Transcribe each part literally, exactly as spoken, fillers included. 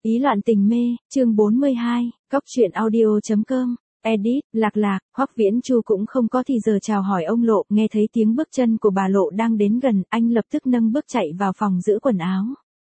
Ý loạn tình mê, chương bốn mươi hai, Cóc truyện audio.com, edit, lạc lạc, Hoắc Viễn Chu cũng không có thì giờ chào hỏi ông Lộ, nghe thấy tiếng bước chân của bà Lộ đang đến gần, anh lập tức nâng bước chạy vào phòng giữ quần áo.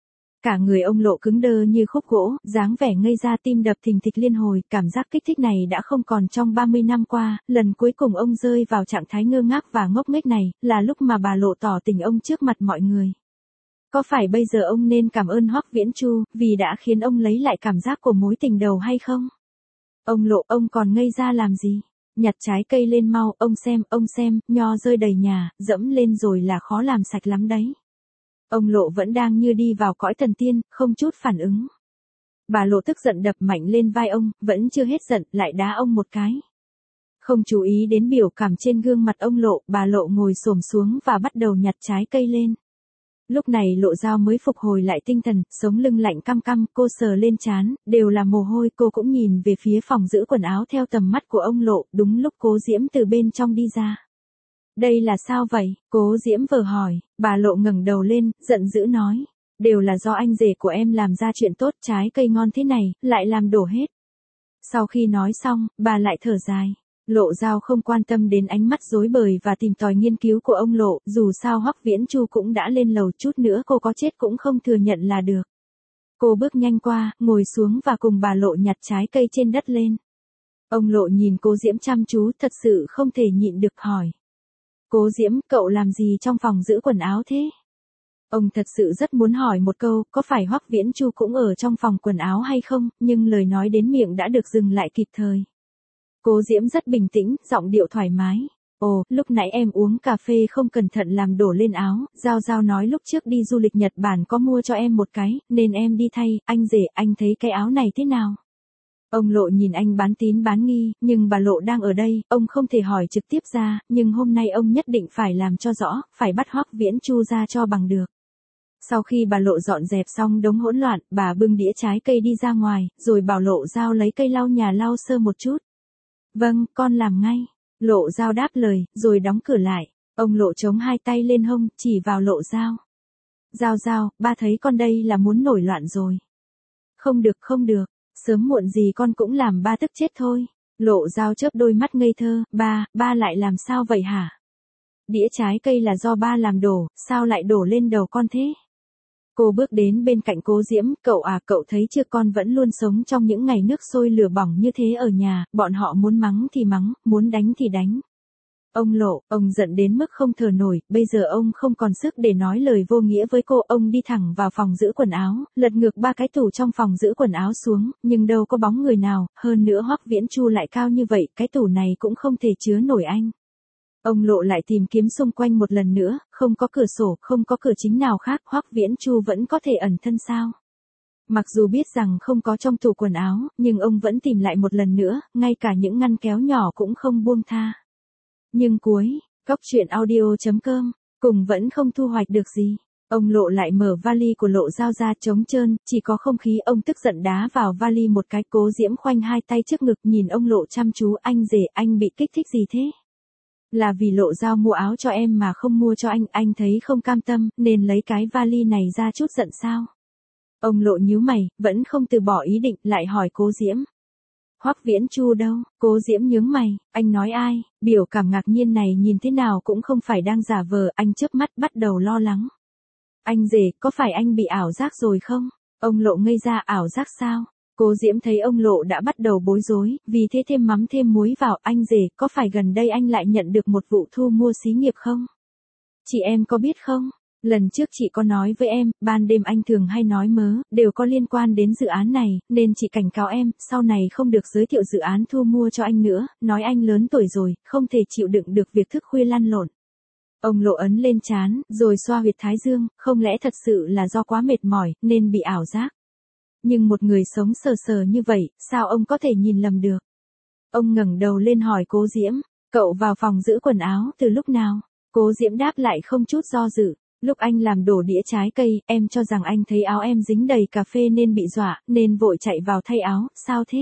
Cả người ông Lộ cứng đơ như khúc gỗ, dáng vẻ ngây ra tim đập thình thịch liên hồi, cảm giác kích thích này đã không còn trong ba mươi năm qua, lần cuối cùng ông rơi vào trạng thái ngơ ngác và ngốc nghếch này, là lúc mà bà Lộ tỏ tình ông trước mặt mọi người. Có phải bây giờ ông nên cảm ơn Hoắc Viễn Chu, vì đã khiến ông lấy lại cảm giác của mối tình đầu hay không? Ông Lộ, ông còn ngây ra làm gì? Nhặt trái cây lên mau, ông xem, ông xem, nho rơi đầy nhà, dẫm lên rồi là khó làm sạch lắm đấy. Ông Lộ vẫn đang như đi vào cõi thần tiên, không chút phản ứng. Bà Lộ tức giận đập mạnh lên vai ông, vẫn chưa hết giận, lại đá ông một cái. Không chú ý đến biểu cảm trên gương mặt ông Lộ, bà Lộ ngồi xổm xuống và bắt đầu nhặt trái cây lên. Lúc này Lộ Dao mới phục hồi lại tinh thần, sống lưng lạnh căm căm, cô sờ lên trán, đều là mồ hôi, cô cũng nhìn về phía phòng giữ quần áo theo tầm mắt của ông Lộ, đúng lúc Cố Diễm từ bên trong đi ra. Đây là sao vậy? Cố Diễm vừa hỏi, bà Lộ ngẩng đầu lên, giận dữ nói, đều là do anh rể của em làm ra chuyện tốt, trái cây ngon thế này, lại làm đổ hết. Sau khi nói xong, bà lại thở dài. Lộ Dao không quan tâm đến ánh mắt rối bời và tìm tòi nghiên cứu của ông Lộ, dù sao Hoắc Viễn Chu cũng đã lên lầu, chút nữa cô có chết cũng không thừa nhận là được. Cô bước nhanh qua, ngồi xuống và cùng bà Lộ nhặt trái cây trên đất lên. Ông Lộ nhìn Cố Diễm chăm chú, thật sự không thể nhịn được hỏi. Cố Diễm, cậu làm gì trong phòng giữ quần áo thế? Ông thật sự rất muốn hỏi một câu, có phải Hoắc Viễn Chu cũng ở trong phòng quần áo hay không, nhưng lời nói đến miệng đã được dừng lại kịp thời. Cố Diễm rất bình tĩnh, giọng điệu thoải mái. Ồ, lúc nãy em uống cà phê không cẩn thận làm đổ lên áo, Giao Giao nói lúc trước đi du lịch Nhật Bản có mua cho em một cái, nên em đi thay, anh rể, anh thấy cái áo này thế nào? Ông Lộ nhìn anh bán tín bán nghi, nhưng bà Lộ đang ở đây, ông không thể hỏi trực tiếp ra, nhưng hôm nay ông nhất định phải làm cho rõ, phải bắt Hoắc Viễn Chu ra cho bằng được. Sau khi bà Lộ dọn dẹp xong đống hỗn loạn, bà bưng đĩa trái cây đi ra ngoài, rồi bảo Lộ Dao lấy cây lau nhà lau sơ một chút. Vâng, con làm ngay. Lộ Dao đáp lời, rồi đóng cửa lại. Ông Lộ chống hai tay lên hông, chỉ vào Lộ Dao. Dao Dao, ba thấy con đây là muốn nổi loạn rồi. Không được, không được, sớm muộn gì con cũng làm ba tức chết thôi. Lộ Dao chớp đôi mắt ngây thơ, ba, ba lại làm sao vậy hả? Đĩa trái cây là do ba làm đổ, sao lại đổ lên đầu con thế? Cô bước đến bên cạnh Cố Diễm, cậu à, cậu thấy chưa, con vẫn luôn sống trong những ngày nước sôi lửa bỏng như thế ở nhà, bọn họ muốn mắng thì mắng, muốn đánh thì đánh. Ông Lộ, ông giận đến mức không thở nổi, bây giờ ông không còn sức để nói lời vô nghĩa với cô, ông đi thẳng vào phòng giữ quần áo, lật ngược ba cái tủ trong phòng giữ quần áo xuống, nhưng đâu có bóng người nào, hơn nữa Hoắc Viễn Chu lại cao như vậy, cái tủ này cũng không thể chứa nổi anh. Ông Lộ lại tìm kiếm xung quanh một lần nữa, không có cửa sổ, không có cửa chính nào khác, Hoắc Viễn Chu vẫn có thể ẩn thân sao? Mặc dù biết rằng không có trong tủ quần áo, nhưng ông vẫn tìm lại một lần nữa, ngay cả những ngăn kéo nhỏ cũng không buông tha. Nhưng cuối, Cóc truyện audio.com, cùng vẫn không thu hoạch được gì. Ông Lộ lại mở vali của Lộ Dao ra trống trơn, chỉ có không khí, ông tức giận đá vào vali một cái. Cố Diễm khoanh hai tay trước ngực nhìn ông Lộ chăm chú, anh rể, anh bị kích thích gì thế? Là vì Lộ Dao mua áo cho em mà không mua cho anh, anh thấy không cam tâm, nên lấy cái vali này ra chút giận sao? Ông Lộ nhíu mày, vẫn không từ bỏ ý định, lại hỏi Cố Diễm. Hoắc Viễn Chu đâu? Cố Diễm nhướng mày, anh nói ai? Biểu cảm ngạc nhiên này nhìn thế nào cũng không phải đang giả vờ, anh chớp mắt bắt đầu lo lắng. Anh rể, có phải anh bị ảo giác rồi không? Ông Lộ ngây ra, ảo giác sao? Cố Diễm thấy ông Lộ đã bắt đầu bối rối, vì thế thêm mắm thêm muối vào, anh rể, có phải gần đây anh lại nhận được một vụ thu mua xí nghiệp không? Chị em có biết không? Lần trước chị có nói với em, ban đêm anh thường hay nói mớ, đều có liên quan đến dự án này, nên chị cảnh cáo em, sau này không được giới thiệu dự án thu mua cho anh nữa, nói anh lớn tuổi rồi, không thể chịu đựng được việc thức khuya lăn lộn. Ông Lộ ấn lên trán, rồi xoa huyệt thái dương, không lẽ thật sự là do quá mệt mỏi, nên bị ảo giác. Nhưng một người sống sờ sờ như vậy, sao ông có thể nhìn lầm được? Ông ngẩng đầu lên hỏi Cố Diễm, cậu vào phòng giữ quần áo từ lúc nào? Cố Diễm đáp lại không chút do dự, lúc anh làm đổ đĩa trái cây, em cho rằng anh thấy áo em dính đầy cà phê nên bị dọa, nên vội chạy vào thay áo, sao thế?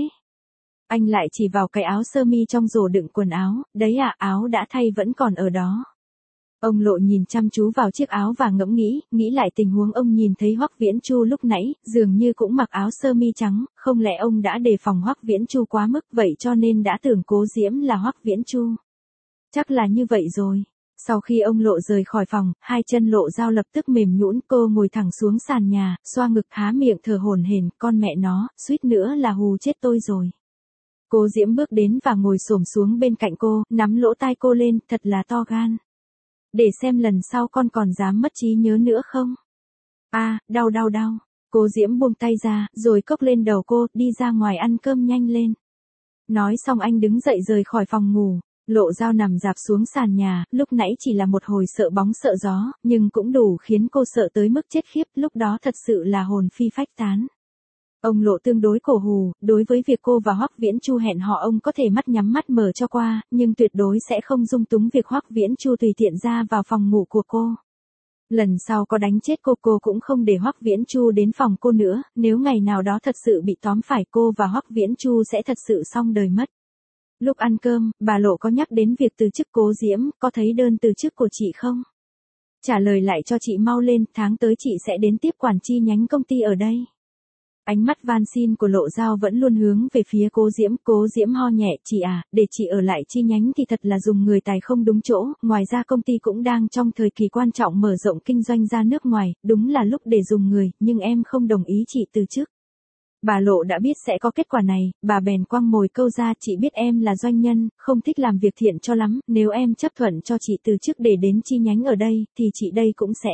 Anh lại chỉ vào cái áo sơ mi trong rổ đựng quần áo, đấy à, áo đã thay vẫn còn ở đó. Ông Lộ nhìn chăm chú vào chiếc áo và ngẫm nghĩ, nghĩ lại tình huống ông nhìn thấy Hoắc Viễn Chu lúc nãy, dường như cũng mặc áo sơ mi trắng, không lẽ ông đã đề phòng Hoắc Viễn Chu quá mức vậy cho nên đã tưởng Cố Diễm là Hoắc Viễn Chu. Chắc là như vậy rồi. Sau khi ông Lộ rời khỏi phòng, hai chân Lộ Dao lập tức mềm nhũn, cô ngồi thẳng xuống sàn nhà, xoa ngực há miệng thở hổn hển, con mẹ nó, suýt nữa là hù chết tôi rồi. Cố Diễm bước đến và ngồi xổm xuống bên cạnh cô, nắm lỗ tai cô lên, thật là to gan. Để xem lần sau con còn dám mất trí nhớ nữa không? A, à, đau đau đau. Cố Diễm buông tay ra, rồi cốc lên đầu cô, đi ra ngoài ăn cơm nhanh lên. Nói xong anh đứng dậy rời khỏi phòng ngủ. Lộ Dao nằm dạp xuống sàn nhà, lúc nãy chỉ là một hồi sợ bóng sợ gió, nhưng cũng đủ khiến cô sợ tới mức chết khiếp, lúc đó thật sự là hồn phi phách tán. Ông Lộ tương đối cổ hù, đối với việc cô và Hoắc Viễn Chu hẹn hò ông có thể mắt nhắm mắt mở cho qua, nhưng tuyệt đối sẽ không dung túng việc Hoắc Viễn Chu tùy tiện ra vào phòng ngủ của cô. Lần sau có đánh chết cô cô cũng không để Hoắc Viễn Chu đến phòng cô nữa, nếu ngày nào đó thật sự bị tóm phải cô và Hoắc Viễn Chu sẽ thật sự xong đời mất. Lúc ăn cơm, bà Lộ có nhắc đến việc từ chức Cố Diễm, có thấy đơn từ chức của chị không? Trả lời lại cho chị mau lên, tháng tới chị sẽ đến tiếp quản chi nhánh công ty ở đây. Ánh mắt van xin của Lộ Dao vẫn luôn hướng về phía Cố Diễm, Cố Diễm ho nhẹ, chị à, để chị ở lại chi nhánh thì thật là dùng người tài không đúng chỗ, ngoài ra công ty cũng đang trong thời kỳ quan trọng mở rộng kinh doanh ra nước ngoài, đúng là lúc để dùng người, nhưng em không đồng ý chị từ chức. Bà Lộ đã biết sẽ có kết quả này, bà bèn quăng mồi câu ra, chị biết em là doanh nhân, không thích làm việc thiện cho lắm, nếu em chấp thuận cho chị từ chức để đến chi nhánh ở đây, thì chị đây cũng sẽ.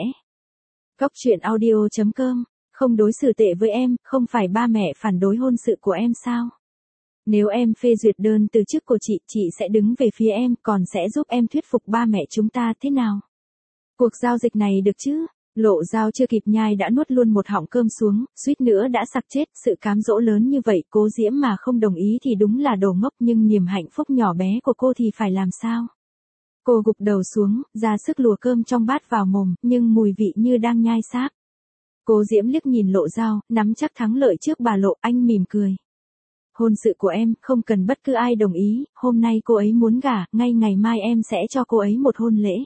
Cóc truyện audio chấm com, không đối xử tệ với em, không phải ba mẹ phản đối hôn sự của em sao? Nếu em phê duyệt đơn từ chức của chị, chị sẽ đứng về phía em, còn sẽ giúp em thuyết phục ba mẹ chúng ta thế nào? Cuộc giao dịch này được chứ? Lộ Dao chưa kịp nhai đã nuốt luôn một họng cơm xuống, suýt nữa đã sặc chết, sự cám dỗ lớn như vậy Cố Diễm mà không đồng ý thì đúng là đồ ngốc, nhưng niềm hạnh phúc nhỏ bé của cô thì phải làm sao? Cô gục đầu xuống, ra sức lùa cơm trong bát vào mồm, nhưng mùi vị như đang nhai xác. Cố Diễm liếc nhìn Lộ Dao, nắm chắc thắng lợi trước bà Lộ, anh mỉm cười. Hôn sự của em, không cần bất cứ ai đồng ý, hôm nay cô ấy muốn gả, ngay ngày mai em sẽ cho cô ấy một hôn lễ.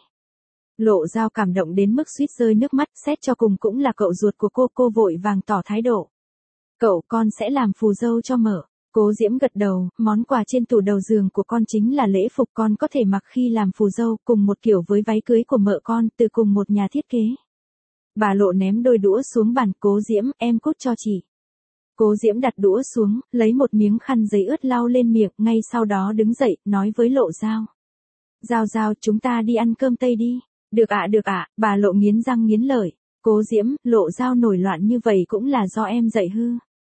Lộ Dao cảm động đến mức suýt rơi nước mắt, xét cho cùng cũng là cậu ruột của cô, cô vội vàng tỏ thái độ. Cậu, con sẽ làm phù dâu cho Mợ. Cố Diễm gật đầu, món quà trên tủ đầu giường của con chính là lễ phục con có thể mặc khi làm phù dâu, cùng một kiểu với váy cưới của Mợ con, từ cùng một nhà thiết kế. Bà Lộ ném đôi đũa xuống bàn, Cố Diễm, em cút cho chị. Cố Diễm đặt đũa xuống, lấy một miếng khăn giấy ướt lau lên miệng, ngay sau đó đứng dậy, nói với Lộ Dao. Dao Dao, chúng ta đi ăn cơm Tây đi. Được ạ, được ạ, bà Lộ nghiến răng nghiến lợi. Cố Diễm, Lộ Dao nổi loạn như vậy cũng là do em dạy hư.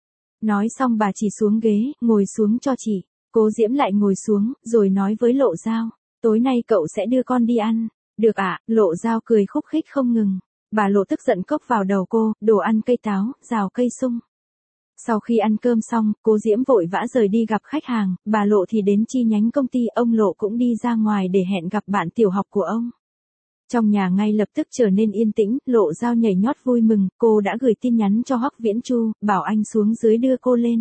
Nói xong bà chỉ xuống ghế, ngồi xuống cho chị. Cố Diễm lại ngồi xuống, rồi nói với Lộ Dao. Tối nay cậu sẽ đưa con đi ăn. Được ạ, Lộ Dao cười khúc khích không ngừng. Bà Lộ tức giận cốc vào đầu cô, đồ ăn cây táo, rào cây sung. Sau khi ăn cơm xong, Cố Diễm vội vã rời đi gặp khách hàng, bà Lộ thì đến chi nhánh công ty, ông Lộ cũng đi ra ngoài để hẹn gặp bạn tiểu học của ông. Trong nhà ngay lập tức trở nên yên tĩnh, Lộ Dao nhảy nhót vui mừng, cô đã gửi tin nhắn cho Hoắc Viễn Chu, bảo anh xuống dưới đưa cô lên.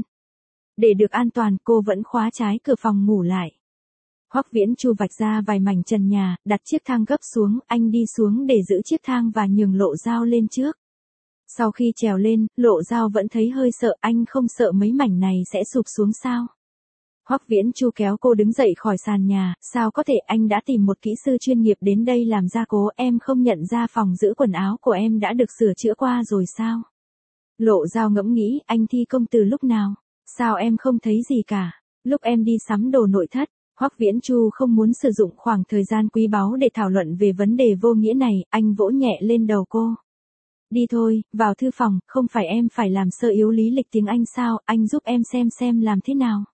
Để được an toàn, cô vẫn khóa trái cửa phòng ngủ lại. Hoắc Viễn Chu vạch ra vài mảnh trần nhà, đặt chiếc thang gấp xuống, anh đi xuống để giữ chiếc thang và nhường Lộ Dao lên trước. Sau khi trèo lên, Lộ Dao vẫn thấy hơi sợ, anh không sợ mấy mảnh này sẽ sụp xuống sao? Hoắc Viễn Chu kéo cô đứng dậy khỏi sàn nhà, sao có thể, anh đã tìm một kỹ sư chuyên nghiệp đến đây làm gia cố, em không nhận ra phòng giữ quần áo của em đã được sửa chữa qua rồi sao? Lộ Dao ngẫm nghĩ, anh thi công từ lúc nào? Sao em không thấy gì cả? Lúc em đi sắm đồ nội thất. Hoắc Viễn Chu không muốn sử dụng khoảng thời gian quý báu để thảo luận về vấn đề vô nghĩa này, anh vỗ nhẹ lên đầu cô. Đi thôi, vào thư phòng, không phải em phải làm sơ yếu lý lịch tiếng Anh sao, anh giúp em xem xem làm thế nào.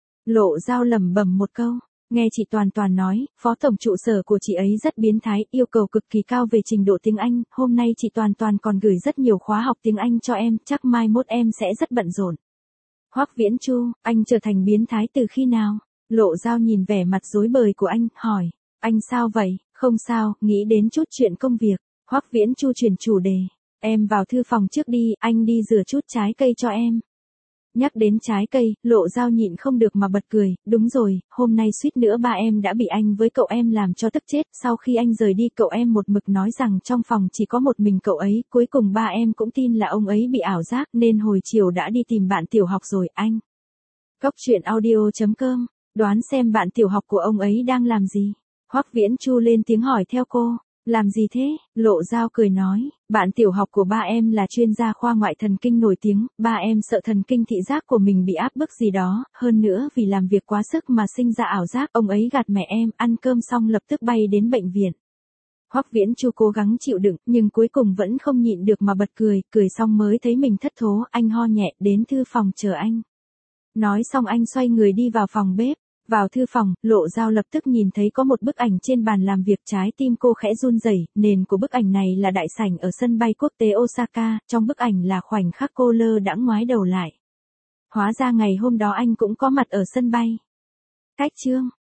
Lộ Dao lẩm bẩm một câu, nghe chị Toàn Toàn nói, phó tổng trụ sở của chị ấy rất biến thái, yêu cầu cực kỳ cao về trình độ tiếng Anh, hôm nay chị Toàn Toàn còn gửi rất nhiều khóa học tiếng Anh cho em, chắc mai mốt em sẽ rất bận rộn. Hoắc Viễn Chu, anh trở thành biến thái từ khi nào? Lộ Dao nhìn vẻ mặt rối bời của anh, hỏi, anh sao vậy? Không sao, nghĩ đến chút chuyện công việc. Hoắc Viễn Chu chuyển chủ đề, em vào thư phòng trước đi, anh đi rửa chút trái cây cho em. Nhắc đến trái cây, Lộ Dao nhịn không được mà bật cười, đúng rồi, hôm nay suýt nữa ba em đã bị anh với cậu em làm cho tức chết, sau khi anh rời đi cậu em một mực nói rằng trong phòng chỉ có một mình cậu ấy, cuối cùng ba em cũng tin là ông ấy bị ảo giác nên hồi chiều đã đi tìm bạn tiểu học rồi anh. Cóc truyện audio chấm com, đoán xem bạn tiểu học của ông ấy đang làm gì? Hoắc Viễn Chu lên tiếng hỏi theo cô. Làm gì thế? Lộ Dao cười nói, bạn tiểu học của ba em là chuyên gia khoa ngoại thần kinh nổi tiếng, ba em sợ thần kinh thị giác của mình bị áp bức gì đó, hơn nữa vì làm việc quá sức mà sinh ra ảo giác, ông ấy gạt mẹ em, ăn cơm xong lập tức bay đến bệnh viện. Hoắc Viễn Chu cố gắng chịu đựng, nhưng cuối cùng vẫn không nhịn được mà bật cười, cười xong mới thấy mình thất thố, anh ho nhẹ, đến thư phòng chờ anh. Nói xong anh xoay người đi vào phòng bếp. Vào thư phòng, Lộ Dao lập tức nhìn thấy có một bức ảnh trên bàn làm việc, trái tim cô khẽ run rẩy, nền của bức ảnh này là đại sảnh ở sân bay quốc tế Osaka, trong bức ảnh là khoảnh khắc cô lơ đãng ngoái đầu lại. Hóa ra ngày hôm đó anh cũng có mặt ở sân bay. Cách chương